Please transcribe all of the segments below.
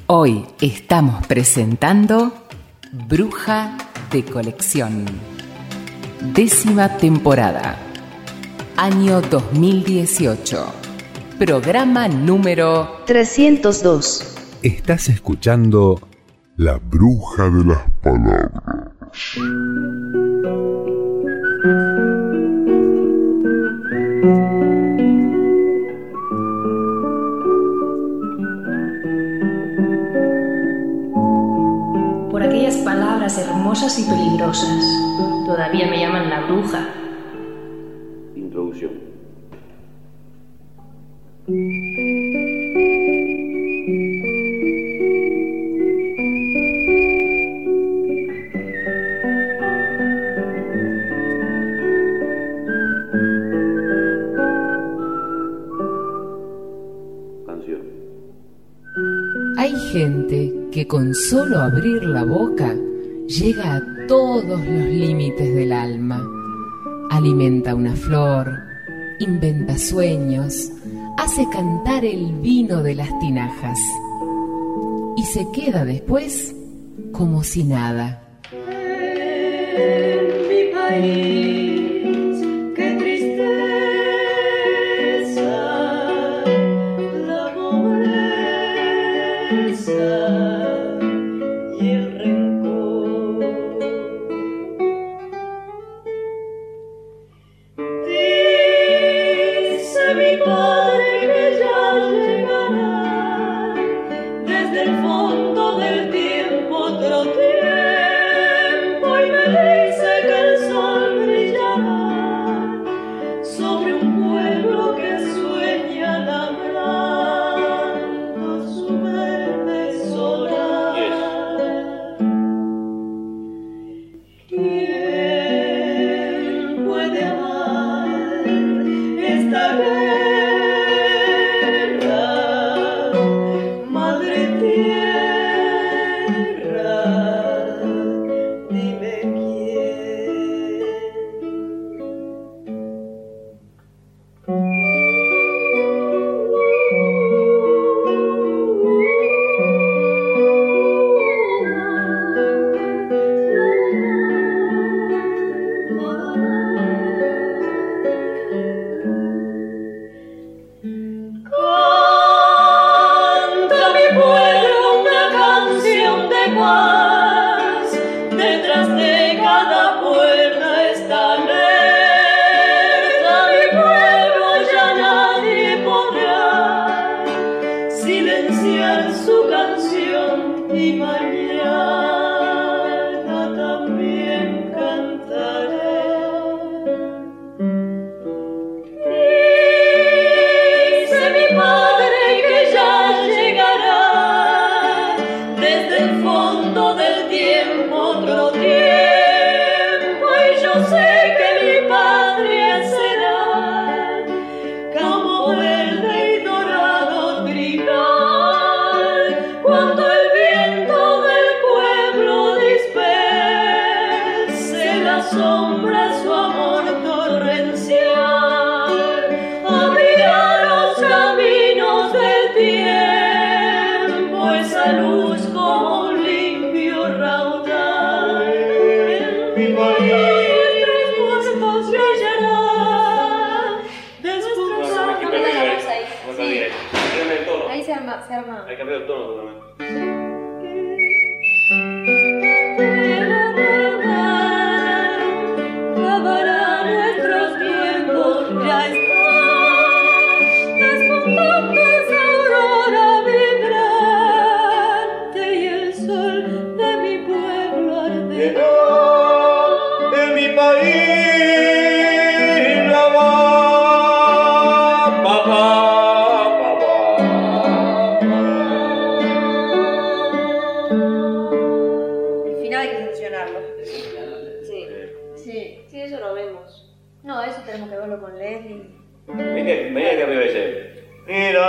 Hoy estamos presentando Bruja de Colección. 10ª temporada. Año 2018. Programa número 302. Estás escuchando La Bruja de las Palabras. Por aquellas palabras hermosas y peligrosas, todavía me llaman la bruja. Introducción. Canción. Hay gente que con solo abrir la boca llega a todos los límites del alma. Alimenta una flor, inventa sueños, hace cantar el vino de las tinajas y se queda después como si nada. En mi país, qué tristeza, la pobreza y el rencor. Dice mi padre que ya llegará desde el fondo del tiempo otro tiempo, y me dice que el sol brillará sobre un pueblo que sueña labrando su verde solar. ¿Quién puede amar esta guerra, madre tierra? Dime Canta mi pueblo una canción de paz, detrás de cada puerta está alerta. Mi pueblo ya nadie podrá silenciar su canción, y mañana también cantará. Dice mi padre que ya llegará desde el fondo del tiempo otro tiempo, y yo sé que mi patria será campo verde y dorado trigal, cuando el viento del pueblo disperse la sombra su amor torrencial, abrirá los caminos del tiempo esa luz como un limpio raudal. En mi país nuestros puertos brillarán destrozando Ahí se arma. Hay que cambiar el tono totalmente. lavará nuestros tiempos, ya está despuntando esa aurora vibrante, y el sol de mi pueblo arderá. En mi país la va, papá. El final hay que sancionarlo. Sí, eso lo vemos. No, eso tenemos que verlo con Leslie. Venía que arriba dice: mira,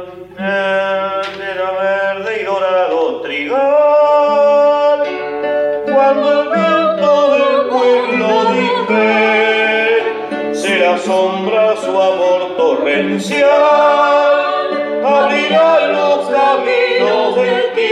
era verde y dorado trigal, cuando el viento del pueblo disperse la sombra su amor torrencial, abrirá los caminos del tiempo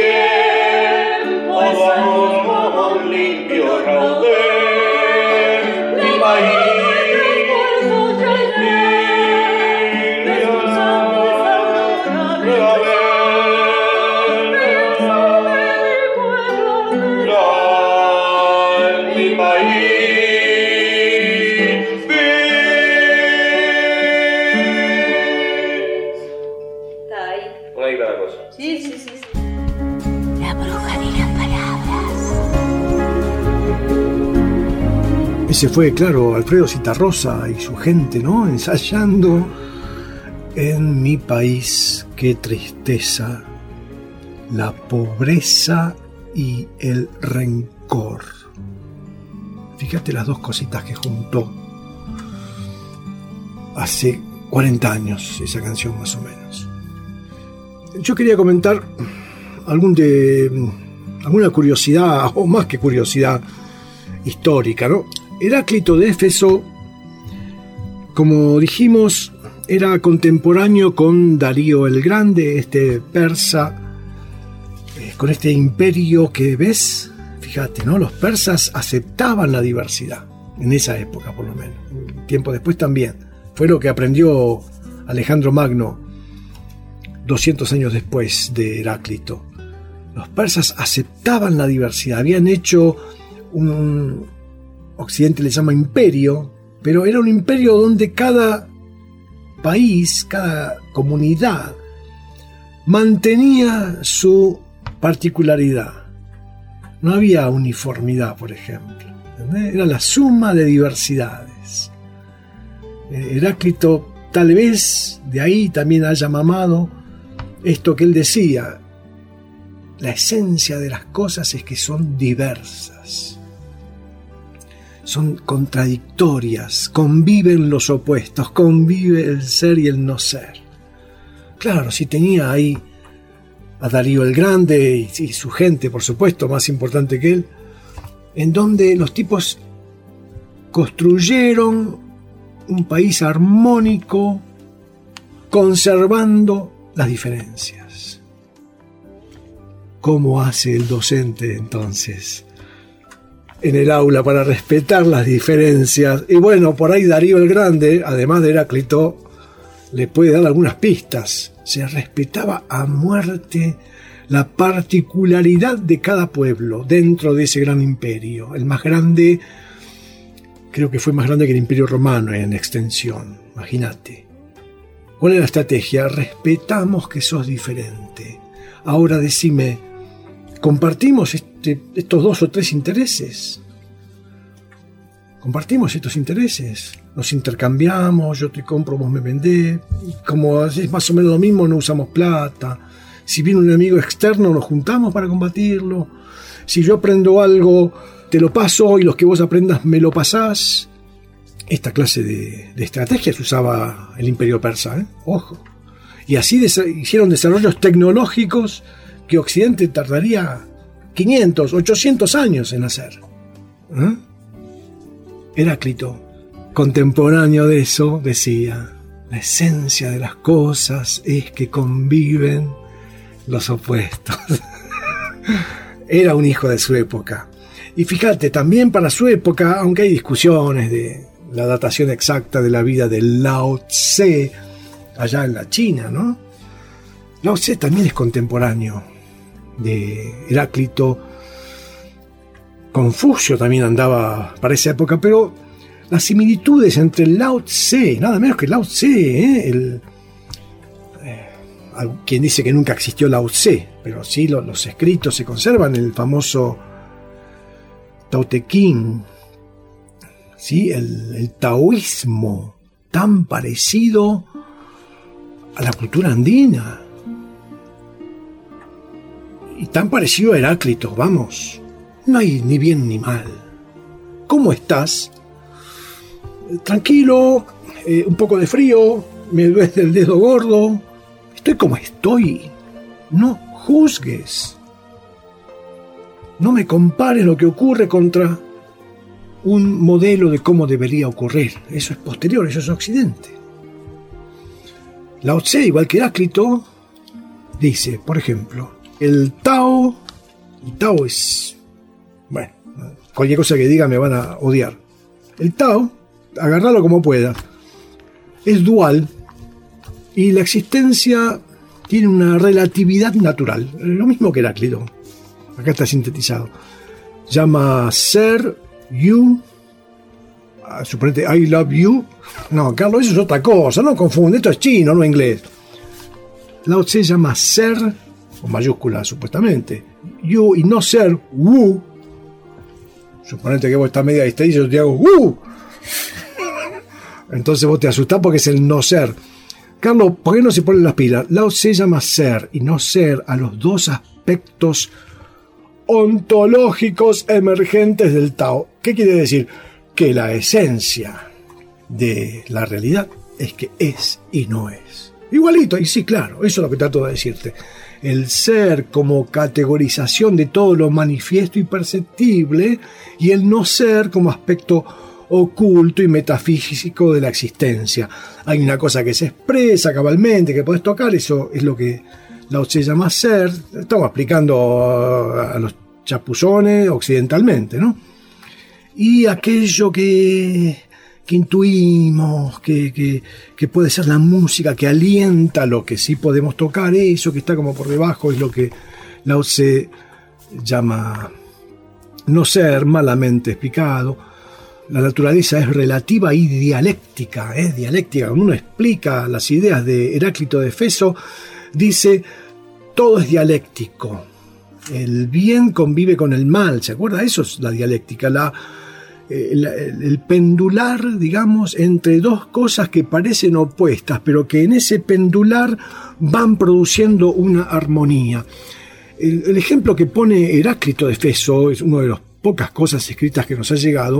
cosa. Sí. La bruja de las palabras. Ese fue, claro, Alfredo Zitarrosa y su gente, ¿no? Ensayando en mi país, qué tristeza, la pobreza y el rencor. Fíjate las dos cositas que juntó hace 40 años esa canción más o menos. Yo quería comentar alguna curiosidad, o más que curiosidad histórica, ¿no? Heráclito de Éfeso, como dijimos, era contemporáneo con Darío el Grande, este persa, con este imperio que ves. Fíjate, ¿no? Los persas aceptaban la diversidad, en esa época por lo menos. Un tiempo después también. Fue lo que aprendió Alejandro Magno 200 años después de Heráclito. Los persas aceptaban la diversidad, habían hecho un... Occidente le llama imperio, pero era un imperio donde cada país, cada comunidad mantenía su particularidad. No había uniformidad, por ejemplo. ¿Entendés? Era la suma de diversidades. Heráclito tal vez de ahí también haya mamado esto que él decía: la esencia de las cosas es que son diversas. Son contradictorias, conviven los opuestos, convive el ser y el no ser. Claro, si tenía ahí a Darío el Grande y su gente, por supuesto, más importante que él, en donde los tipos construyeron un país armónico, conservando las diferencias. ¿Cómo hace el docente entonces en el aula para respetar las diferencias? Y bueno, por ahí Darío el Grande, además de Heráclito, le puede dar algunas pistas. Se respetaba a muerte la particularidad de cada pueblo dentro de ese gran imperio. El más grande, creo que fue más grande que el Imperio Romano en extensión. Imagínate. ¿Cuál es la estrategia? Respetamos que sos diferente. Ahora decime, ¿compartimos estos 2 o 3 intereses? ¿Compartimos estos intereses? Nos intercambiamos, yo te compro, vos me vendés. Como es más o menos lo mismo, no usamos plata. Si viene un enemigo externo, nos juntamos para combatirlo. Si yo aprendo algo, te lo paso, y los que vos aprendas me lo pasás. Esta clase de estrategias usaba el Imperio Persa, ¿eh? Ojo. Y así hicieron desarrollos tecnológicos que Occidente tardaría 500, 800 años en hacer. Heráclito, contemporáneo de eso, decía: la esencia de las cosas es que conviven los opuestos. Era un hijo de su época. Y fíjate, también para su época, aunque hay discusiones de la datación exacta de la vida de Lao Tse, allá en la China, ¿no? Lao Tse también es contemporáneo de Heráclito. Confucio también andaba para esa época, pero las similitudes entre Lao Tse, nada menos que Lao Tse, quien dice que nunca existió Lao Tse, pero sí los escritos se conservan, el famoso Tao Te Ching, ¿sí? El taoísmo, tan parecido a la cultura andina y tan parecido a Heráclito, vamos, no hay ni bien ni mal. ¿Cómo estás? Tranquilo, un poco de frío, me duele el dedo gordo, estoy como estoy. No juzgues, no me compares lo que ocurre contra un modelo de cómo debería ocurrir. Eso es posterior, eso es Occidente. Lao Tse, igual que Heráclito, dice, por ejemplo, el Tao es, bueno, cualquier cosa que diga me van a odiar. El Tao, agarrarlo como pueda, es dual y la existencia tiene una relatividad natural, lo mismo que Heráclito. Acá está sintetizado. Llama ser, you, suponete I love you. No, Carlos, eso es otra cosa, no confunde, esto es chino, no inglés. Lao Tse llama ser, con mayúscula supuestamente, yu, y no ser, wu. Suponete que vos estás media distraída y yo te hago wu. Entonces vos te asustás porque es el no ser. Carlos, ¿por qué no se ponen las pilas? Lao Tse llama ser y no ser a los dos aspectos ontológicos emergentes del Tao. ¿Qué quiere decir? Que la esencia de la realidad es que es y no es. Igualito, y sí, claro, eso es lo que trato de decirte. El ser como categorización de todo lo manifiesto y perceptible, y el no ser como aspecto oculto y metafísico de la existencia. Hay una cosa que se expresa cabalmente, que podés tocar, eso es lo que Lao Tse llama ser. Estamos explicando a los chapuzones occidentalmente, ¿no? Y aquello que intuimos, que puede ser la música que alienta lo que sí podemos tocar, eso que está como por debajo es lo que Lao Tse llama no ser, malamente explicado. La naturaleza es relativa y dialéctica, es dialéctica. Cuando uno explica las ideas de Heráclito de Éfeso, dice, todo es dialéctico. El bien convive con el mal, ¿se acuerda? Eso es la dialéctica, el pendular, digamos, entre dos cosas que parecen opuestas, pero que en ese pendular van produciendo una armonía. El ejemplo que pone Heráclito de Éfeso, es una de las pocas cosas escritas que nos ha llegado,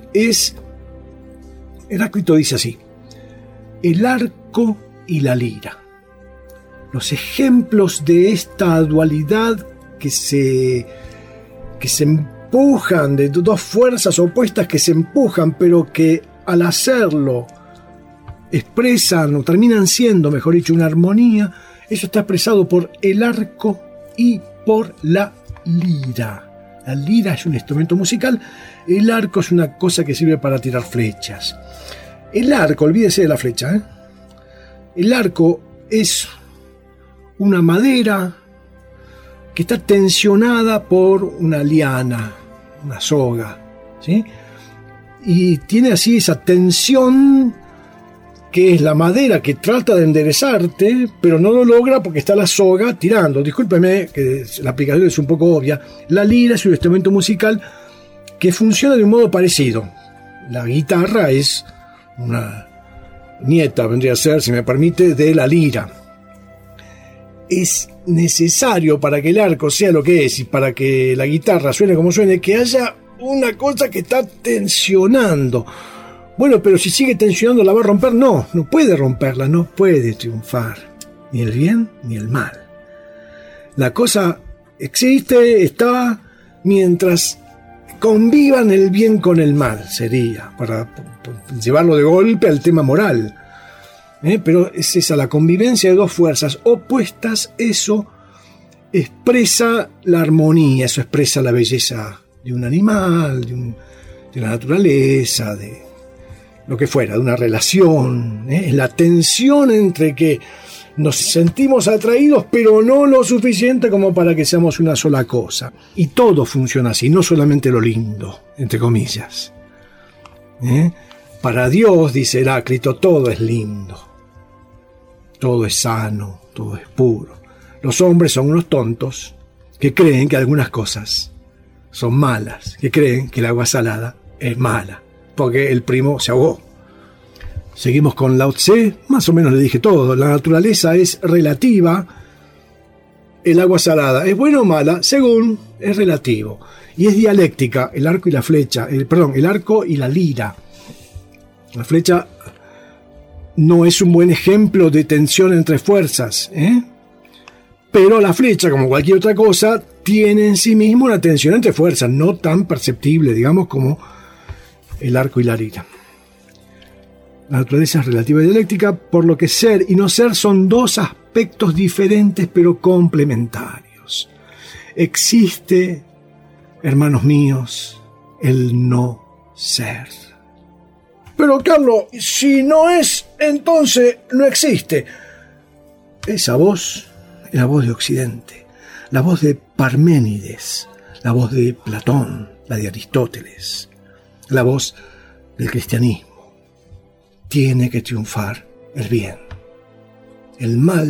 Heráclito dice así: el arco y la lira. Los ejemplos de esta dualidad que se empujan, de dos fuerzas opuestas que se empujan, pero que al hacerlo expresan o terminan siendo, mejor dicho, una armonía. Eso está expresado por el arco y por la lira. La lira es un instrumento musical, el arco es una cosa que sirve para tirar flechas. El arco, olvídese de la flecha, ¿eh? El arco es una madera que está tensionada por una liana, una soga, ¿sí? Y tiene así esa tensión que es la madera que trata de enderezarte, pero no lo logra porque está la soga tirando. Discúlpeme que la aplicación es un poco obvia. La lira es un instrumento musical que funciona de un modo parecido. La guitarra es una nieta, vendría a ser, si me permite, de la lira. Es necesario para que el arco sea lo que es y para que la guitarra suene como suene, que haya una cosa que está tensionando. Bueno, pero si sigue tensionando, ¿la va a romper? No puede romperla, no puede triunfar. Ni el bien ni el mal. La cosa existe, está, mientras convivan el bien con el mal, sería, para llevarlo de golpe al tema moral. Pero es esa, la convivencia de dos fuerzas opuestas, eso expresa la armonía, eso expresa la belleza de un animal, de la naturaleza, de lo que fuera, de una relación, la tensión entre que nos sentimos atraídos, pero no lo suficiente como para que seamos una sola cosa. Y todo funciona así, no solamente lo lindo, entre comillas. Para Dios, dice Heráclito, todo es lindo, todo es sano, todo es puro. Los hombres son unos tontos que creen que algunas cosas son malas, que creen que el agua salada es mala, porque el primo se ahogó. Seguimos con Lao Tse, más o menos le dije todo. La naturaleza es relativa, el agua salada es buena o mala, según es relativo. Y es dialéctica, el arco y la flecha, el arco y la lira. La flecha no es un buen ejemplo de tensión entre fuerzas, pero la flecha, como cualquier otra cosa, tiene en sí mismo una tensión entre fuerzas, no tan perceptible, digamos, como el arco y la lira. La naturaleza es relativa y dialéctica, por lo que ser y no ser son dos aspectos diferentes pero complementarios. Existe, hermanos míos, el no ser. Pero Carlos, si no es, entonces no existe. Esa voz es la voz de Occidente, la voz de Parménides, la voz de Platón, la de Aristóteles, la voz del cristianismo. Tiene que triunfar el bien. El mal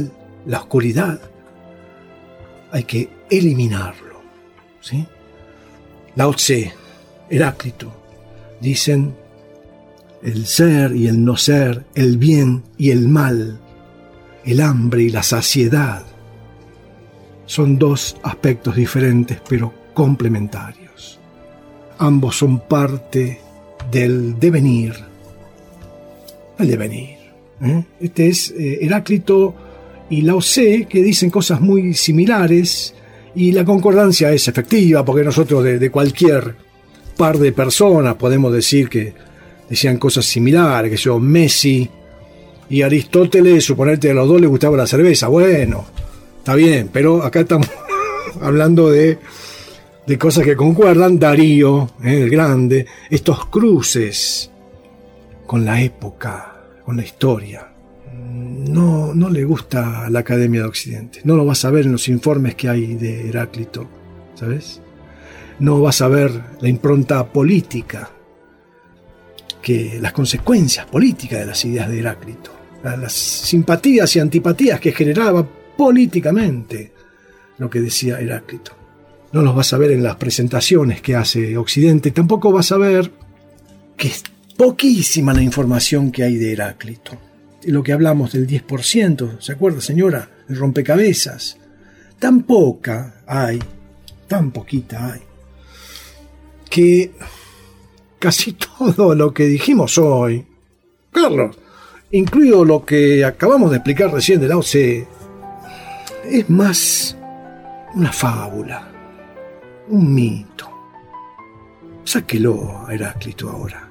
la oscuridad, hay que eliminarlo, ¿sí? Lao Tse, Heráclito, dicen el ser y el no ser, el bien y el mal, el hambre y la saciedad. Son dos aspectos diferentes pero complementarios. Ambos son parte del devenir. El devenir. Este es Heráclito y Lao Tse, que dicen cosas muy similares, y la concordancia es efectiva, porque nosotros de cualquier par de personas podemos decir que decían cosas similares, que yo, Messi y Aristóteles, suponerte que a los dos les gustaba la cerveza. Bueno, está bien, pero acá estamos hablando de cosas que concuerdan. Darío, el Grande, estos cruces con la época, con la historia. No le gusta a la Academia de Occidente. No lo vas a ver en los informes que hay de Heráclito, ¿sabes? No vas a ver la impronta política, que las consecuencias políticas de las ideas de Heráclito, las simpatías y antipatías que generaba políticamente lo que decía Heráclito. No los vas a ver en las presentaciones que hace Occidente. Tampoco vas a ver que es poquísima la información que hay de Heráclito. Lo que hablamos del 10%, ¿se acuerda, señora? El rompecabezas. Tan poca hay, tan poquita hay, que casi todo lo que dijimos hoy, Carlos, incluido lo que acabamos de explicar recién de Lao Tse, es más una fábula, un mito. Sáquelo a Heráclito ahora.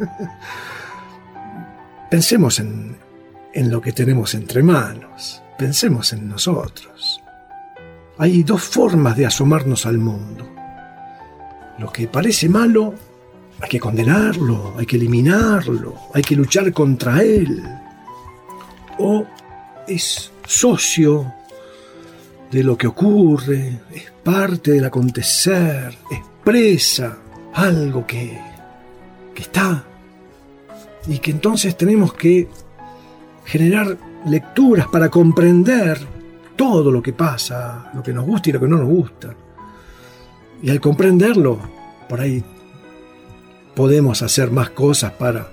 Pensemos en lo que tenemos entre manos. Pensemos en nosotros. Hay dos formas de asomarnos al mundo. Lo que parece malo, hay que condenarlo, hay que eliminarlo, hay que luchar contra él. O es socio de lo que ocurre, es parte del acontecer, expresa algo que está, y que entonces tenemos que generar lecturas para comprender todo lo que pasa, lo que nos gusta y lo que no nos gusta. Y al comprenderlo, por ahí podemos hacer más cosas para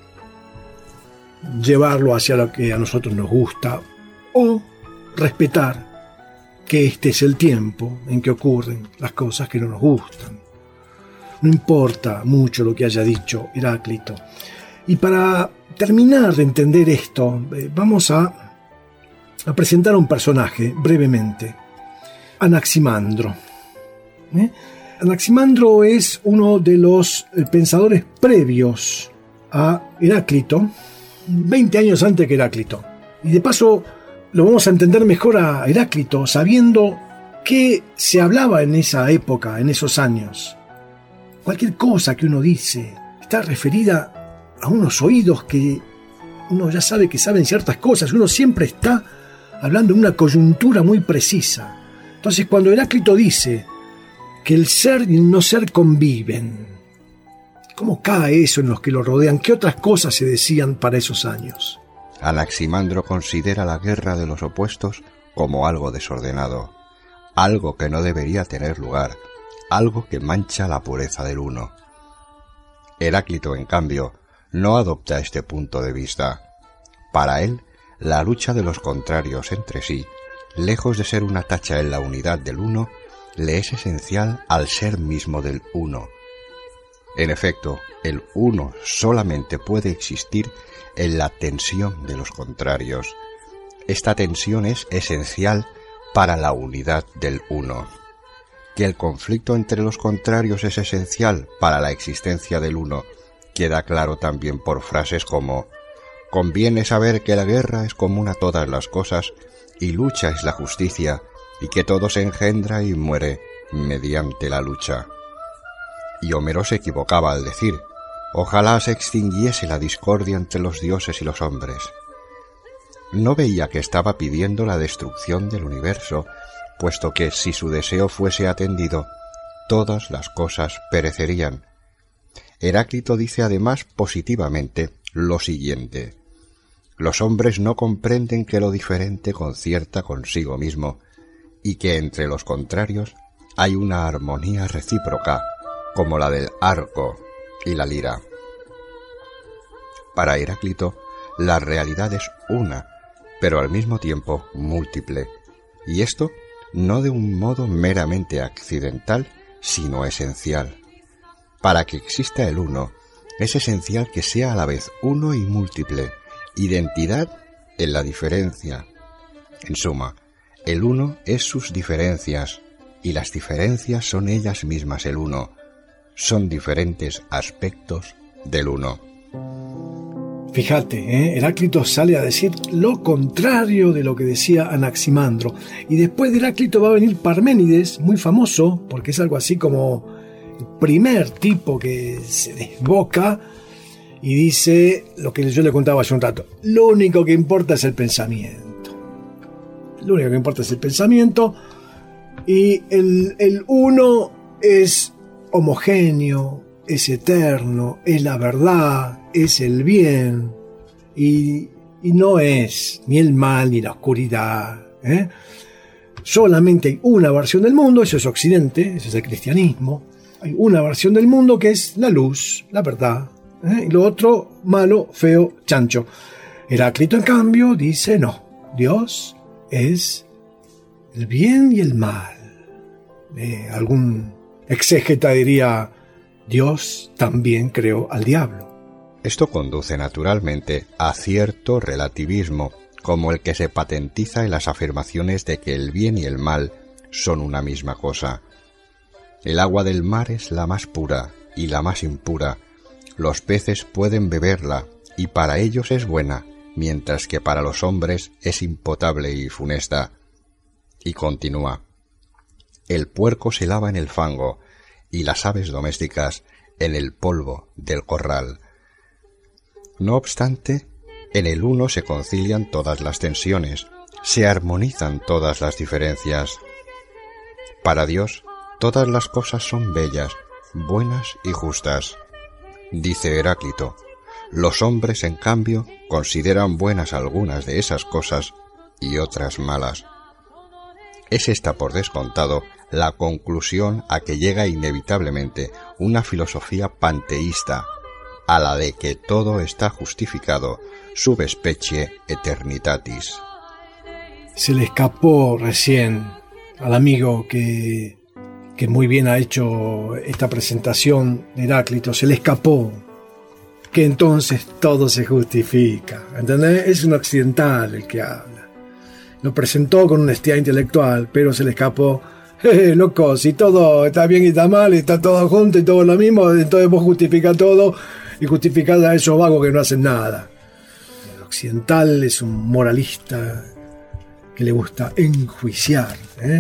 llevarlo hacia lo que a nosotros nos gusta, o respetar que este es el tiempo en que ocurren las cosas que no nos gustan. No importa mucho lo que haya dicho Heráclito. Y para terminar de entender esto, vamos a presentar a un personaje brevemente, Anaximandro. Anaximandro es uno de los pensadores previos a Heráclito, 20 años antes que Heráclito. Y de paso lo vamos a entender mejor a Heráclito, sabiendo qué se hablaba en esa época, en esos años. Cualquier cosa que uno dice está referida a unos oídos que uno ya sabe que saben ciertas cosas. Uno siempre está hablando en una coyuntura muy precisa. Entonces, cuando Heráclito dice que el ser y el no ser conviven, ¿cómo cae eso en los que lo rodean? ¿Qué otras cosas se decían para esos años? Anaximandro considera la guerra de los opuestos como algo desordenado, algo que no debería tener lugar, algo que mancha la pureza del uno. Heráclito, en cambio, no adopta este punto de vista. Para él, la lucha de los contrarios entre sí, lejos de ser una tacha en la unidad del uno, le es esencial al ser mismo del uno. En efecto, el uno solamente puede existir en la tensión de los contrarios. Esta tensión es esencial para la unidad del uno. Que el conflicto entre los contrarios es esencial para la existencia del uno queda claro también por frases como: conviene saber que la guerra es común a todas las cosas y lucha es la justicia, y que todo se engendra y muere mediante la lucha. Y Homero se equivocaba al decir: ojalá se extinguiese la discordia entre los dioses y los hombres. No veía que estaba pidiendo la destrucción del universo, puesto que si su deseo fuese atendido, todas las cosas perecerían. Heráclito dice además positivamente lo siguiente: Los hombres no comprenden que lo diferente concierta consigo mismo y que entre los contrarios hay una armonía recíproca, como la del arco y la lira. Para Heráclito, la realidad es una, pero al mismo tiempo múltiple, y esto no de un modo meramente accidental, sino esencial. Para que exista el uno, es esencial que sea a la vez uno y múltiple, identidad en la diferencia. En suma, el uno es sus diferencias, y las diferencias son ellas mismas el uno. Son diferentes aspectos del uno. Fíjate, Heráclito sale a decir lo contrario de lo que decía Anaximandro. Y después de Heráclito va a venir Parménides, muy famoso, porque es algo así como el primer tipo que se desboca y dice lo que yo le contaba hace un rato. Lo único que importa es el pensamiento. Lo único que importa es el pensamiento. Y el uno es homogéneo, es eterno, es la verdad, es el bien, y no es ni el mal ni la oscuridad. Solamente hay una versión del mundo, eso es Occidente, eso es el cristianismo. Hay una versión del mundo que es la luz, la verdad, y lo otro, malo, feo, chancho. Heráclito, en cambio, dice no, Dios es el bien y el mal. Algún exégeta diría, Dios también creó al diablo. Esto conduce naturalmente a cierto relativismo, como el que se patentiza en las afirmaciones de que el bien y el mal son una misma cosa. El agua del mar es la más pura y la más impura. Los peces pueden beberla y para ellos es buena, mientras que para los hombres es impotable y funesta. Y continúa. El puerco se lava en el fango y las aves domésticas en el polvo del corral. No obstante, en el uno se concilian todas las tensiones, se armonizan todas las diferencias. Para Dios, todas las cosas son bellas, buenas y justas. Dice Heráclito, los hombres, en cambio, consideran buenas algunas de esas cosas y otras malas. Es esta, por descontado, la conclusión a que llega inevitablemente una filosofía panteísta, a la de que todo está justificado sub specie eternitatis. Se le escapó recién al amigo que muy bien ha hecho esta presentación de Heráclito, se le escapó que entonces todo se justifica. ¿Entendés? Es un occidental el que habla. Lo presentó con honestidad intelectual, pero se le escapó. Loco, si todo está bien y está mal, está todo junto y todo lo mismo, entonces vos justificás todo y justificás a esos vagos que no hacen nada. El occidental es un moralista que le gusta enjuiciar.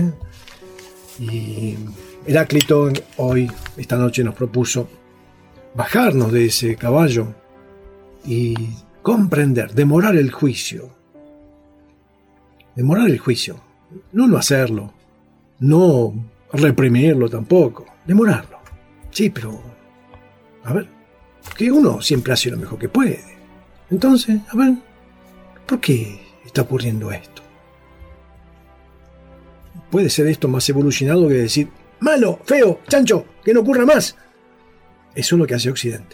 Y Heráclito hoy, esta noche, nos propuso bajarnos de ese caballo y comprender, demorar el juicio. Demorar el juicio, no hacerlo. No reprimirlo tampoco, demorarlo. Sí, pero, a ver, que uno siempre hace lo mejor que puede. Entonces, a ver, ¿por qué está ocurriendo esto? ¿Puede ser esto más evolucionado que decir, malo, feo, chancho, que no ocurra más? Eso es lo que hace Occidente.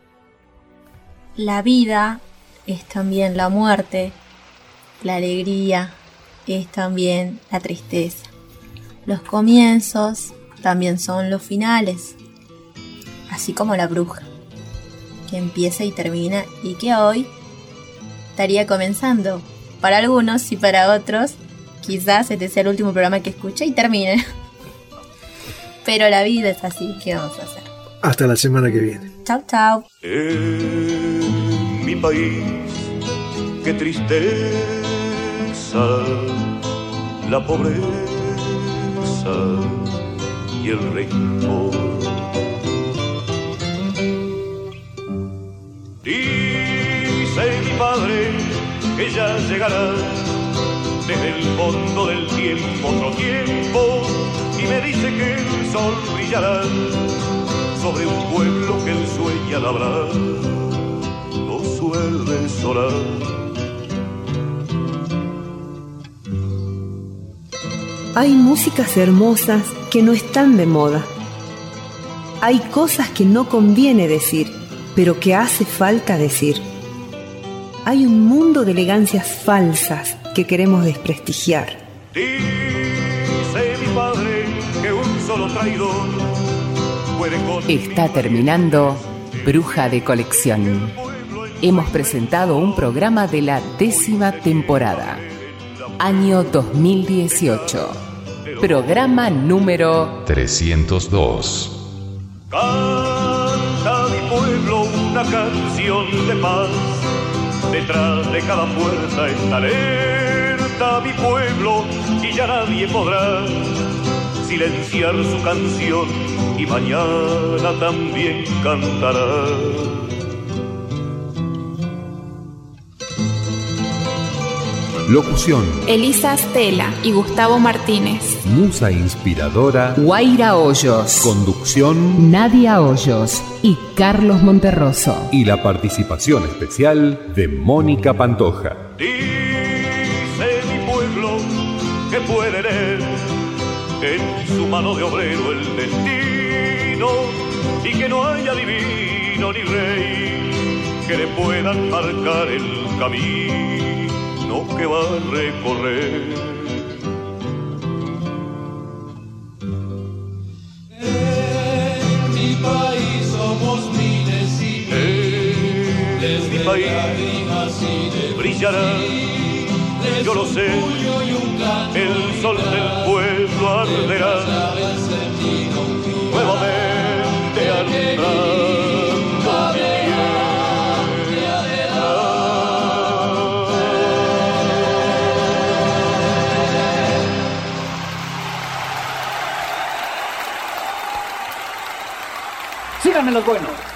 La vida es también la muerte, la alegría es también la tristeza. Los comienzos también son los finales, así como la bruja, que empieza y termina y que hoy estaría comenzando. Para algunos y para otros, quizás este sea el último programa que escuche y termine. Pero la vida es así, ¿qué vamos a hacer? Hasta la semana que viene. Chau, chau. En mi país, qué tristeza, la pobreza y el rencor. Dice mi padre que ya llegará desde el fondo del tiempo otro tiempo, y me dice que el sol brillará sobre un pueblo que él sueña labrar. No suele solar Hay músicas hermosas que no están de moda. Hay cosas que no conviene decir, pero que hace falta decir. Hay un mundo de elegancias falsas que queremos desprestigiar. Dice mi padre que un solo traidor puede con... Está terminando Bruja de Colección. Hemos presentado un programa de la 10ª temporada, año 2018, programa número 302. Canta mi pueblo una canción de paz. Detrás de cada puerta está alerta mi pueblo y ya nadie podrá silenciar su canción y mañana también cantará. Locución: Elisa Stella y Gustavo Martínez. Musa inspiradora: Guaira Hoyos. Conducción: Nadia Hoyos y Carlos Monterroso. Y la participación especial de Mónica Pantoja. Dice mi pueblo que puede leer en su mano de obrero el destino y que no haya divino ni rey que le puedan marcar el camino que va a recorrer. En mi país somos miles y miles mi país brillará, yo lo sé, el sol del pueblo arderá, nuevamente alumbrando. Síganme los buenos.